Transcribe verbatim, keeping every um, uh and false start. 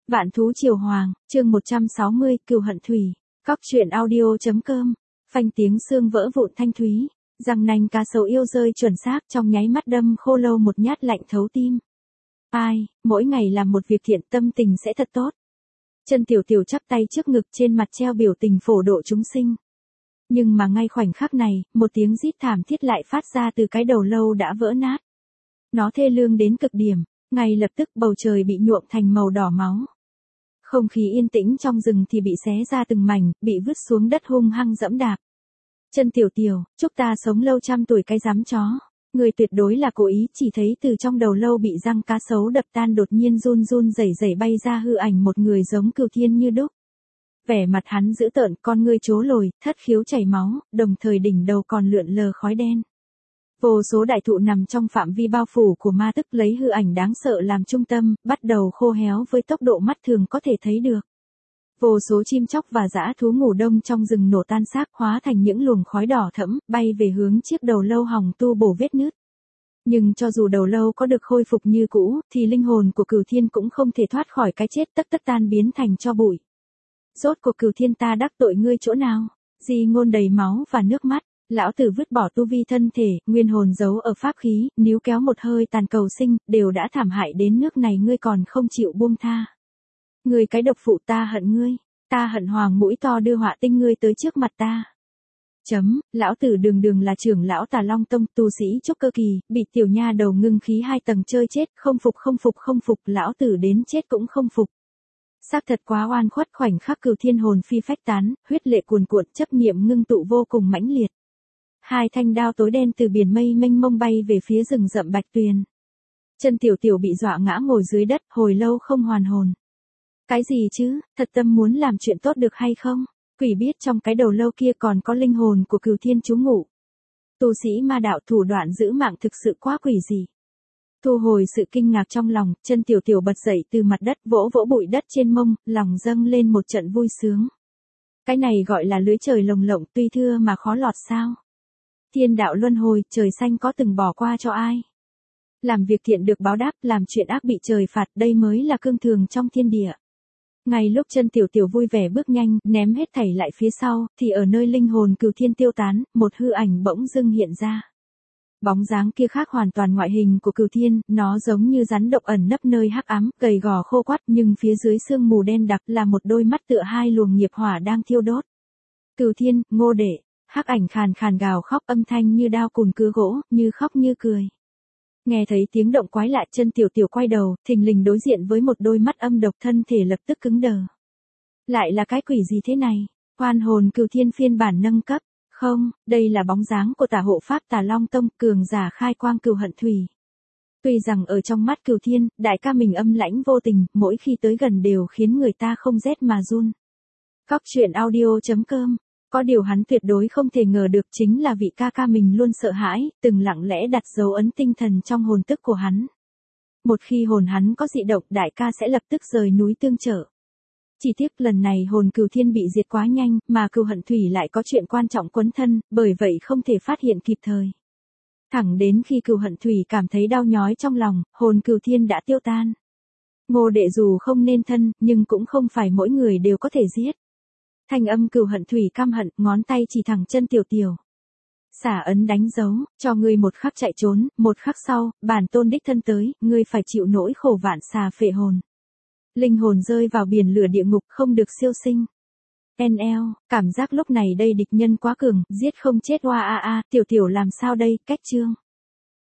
Vạn thú triều hoàng, chương một trăm sáu mươi, cừu hận thủy. Cóc truyện audio chấm com. Phanh tiếng xương vỡ vụn thanh thúy, răng nanh cá sấu yêu rơi chuẩn xác trong nháy mắt đâm khô lâu một nhát lạnh thấu tim. Ai, mỗi ngày làm một việc thiện tâm tình sẽ thật tốt. Chân Tiểu Tiểu chắp tay trước ngực, trên mặt treo biểu tình phổ độ chúng sinh. Nhưng mà ngay khoảnh khắc này, một tiếng rít thảm thiết lại phát ra từ cái đầu lâu đã vỡ nát. Nó thê lương đến cực điểm, ngay lập tức bầu trời bị nhuộm thành màu đỏ máu. Không khí yên tĩnh trong rừng thì bị xé ra từng mảnh, bị vứt xuống đất hung hăng dẫm đạp. Chân Tiểu Tiểu, chúc ta sống lâu trăm tuổi cái dám chó. Người tuyệt đối là cố ý, chỉ thấy từ trong đầu lâu bị răng cá sấu đập tan đột nhiên run run rẩy rẩy bay ra hư ảnh một người giống Cửu Thiên như đúc. Vẻ mặt hắn dữ tợn, con ngươi trố lồi, thất khiếu chảy máu, đồng thời đỉnh đầu còn lượn lờ khói đen. Vô số đại thụ nằm trong phạm vi bao phủ của ma tức lấy hư ảnh đáng sợ làm trung tâm, bắt đầu khô héo với tốc độ mắt thường có thể thấy được. Vô số chim chóc và dã thú ngủ đông trong rừng nổ tan xác, hóa thành những luồng khói đỏ thẫm, bay về hướng chiếc đầu lâu hỏng tu bổ vết nứt. Nhưng cho dù đầu lâu có được khôi phục như cũ, thì linh hồn của Cửu Thiên cũng không thể thoát khỏi cái chết, tất tất tan biến thành tro bụi. Rốt cuộc Cửu Thiên ta đắc tội ngươi chỗ nào? Di ngôn đầy máu và nước mắt. Lão tử vứt bỏ tu vi thân thể, nguyên hồn giấu ở pháp khí, níu kéo một hơi tàn cầu sinh, đều đã thảm hại đến nước này ngươi còn không chịu buông tha. Ngươi cái độc phụ, ta hận ngươi, ta hận hoàng mũi to đưa họa tinh ngươi tới trước mặt ta. Chấm, lão tử đường đường là trưởng lão Tà Long Tông, tu sĩ trúc cơ kỳ, bị tiểu nha đầu ngưng khí hai tầng chơi chết, không phục không phục không phục, lão tử đến chết cũng không phục. Xác thật quá oan khuất, khoảnh khắc Cửu Thiên hồn phi phách tán, huyết lệ cuồn cuộn, chấp niệm ngưng tụ vô cùng mãnh liệt. Hai thanh đao tối đen từ biển mây mênh mông bay về phía rừng rậm Bạch Tuyền. Chân Tiểu Tiểu bị dọa ngã ngồi dưới đất, hồi lâu không hoàn hồn. Cái gì chứ, thật tâm muốn làm chuyện tốt được hay không? Quỷ biết trong cái đầu lâu kia còn có linh hồn của Cửu Thiên trú ngụ. Tu sĩ ma đạo thủ đoạn giữ mạng thực sự quá quỷ dị. Thu hồi sự kinh ngạc trong lòng, Chân Tiểu Tiểu bật dậy từ mặt đất, vỗ vỗ bụi đất trên mông, lòng dâng lên một trận vui sướng. Cái này gọi là lưới trời lồng lộng, tuy thưa mà khó lọt sao? Thiên đạo luân hồi, trời xanh có từng bỏ qua cho ai? Làm việc thiện được báo đáp, làm chuyện ác bị trời phạt, đây mới là cương thường trong thiên địa. Ngay lúc Chân Tiểu Tiểu vui vẻ bước nhanh, ném hết thảy lại phía sau, thì ở nơi linh hồn Cửu Thiên tiêu tán, một hư ảnh bỗng dưng hiện ra. Bóng dáng kia khác hoàn toàn ngoại hình của Cửu Thiên, nó giống như rắn độc ẩn nấp nơi hắc ám, gầy gò khô quắt, nhưng phía dưới sương mù đen đặc là một đôi mắt tựa hai luồng nghiệp hỏa đang thiêu đốt. Cửu Thiên, Ngô Đệ. Hắc ảnh khàn khàn gào khóc, âm thanh như đao cùn cứa gỗ, như khóc như cười. Nghe thấy tiếng động quái lạ, Chân Tiểu Tiểu quay đầu, thình lình đối diện với một đôi mắt âm độc, thân thể lập tức cứng đờ. Lại là cái quỷ gì thế này? Oan hồn Cửu Thiên phiên bản nâng cấp. Không, đây là bóng dáng của Tả hộ pháp Tà Long Tông, cường giả khai quang Cửu Hận Thủy. Tuy rằng ở trong mắt Cửu Thiên, đại ca mình âm lãnh vô tình, mỗi khi tới gần đều khiến người ta không rét mà run. Cóc truyện audio chấm com. Có điều hắn tuyệt đối không thể ngờ được chính là vị ca ca mình luôn sợ hãi, từng lặng lẽ đặt dấu ấn tinh thần trong hồn tức của hắn. Một khi hồn hắn có dị động, đại ca sẽ lập tức rời núi tương trợ. Chỉ tiếc lần này hồn Cửu Thiên bị diệt quá nhanh, mà Cửu Hận Thủy lại có chuyện quan trọng quấn thân, bởi vậy không thể phát hiện kịp thời. Thẳng đến khi Cửu Hận Thủy cảm thấy đau nhói trong lòng, hồn Cửu Thiên đã tiêu tan. Ngô Đệ dù không nên thân, nhưng cũng không phải mỗi người đều có thể giết. Thanh âm Cửu Hận Thủy căm hận, ngón tay chỉ thẳng Chân Tiểu Tiểu. Xả ấn đánh dấu, cho ngươi một khắc chạy trốn, một khắc sau, bản tôn đích thân tới, ngươi phải chịu nỗi khổ vạn xà phệ hồn. Linh hồn rơi vào biển lửa địa ngục, không được siêu sinh. en lờ, cảm giác lúc này đây địch nhân quá cường, giết không chết, oa a a, Tiểu Tiểu làm sao đây, cách chương.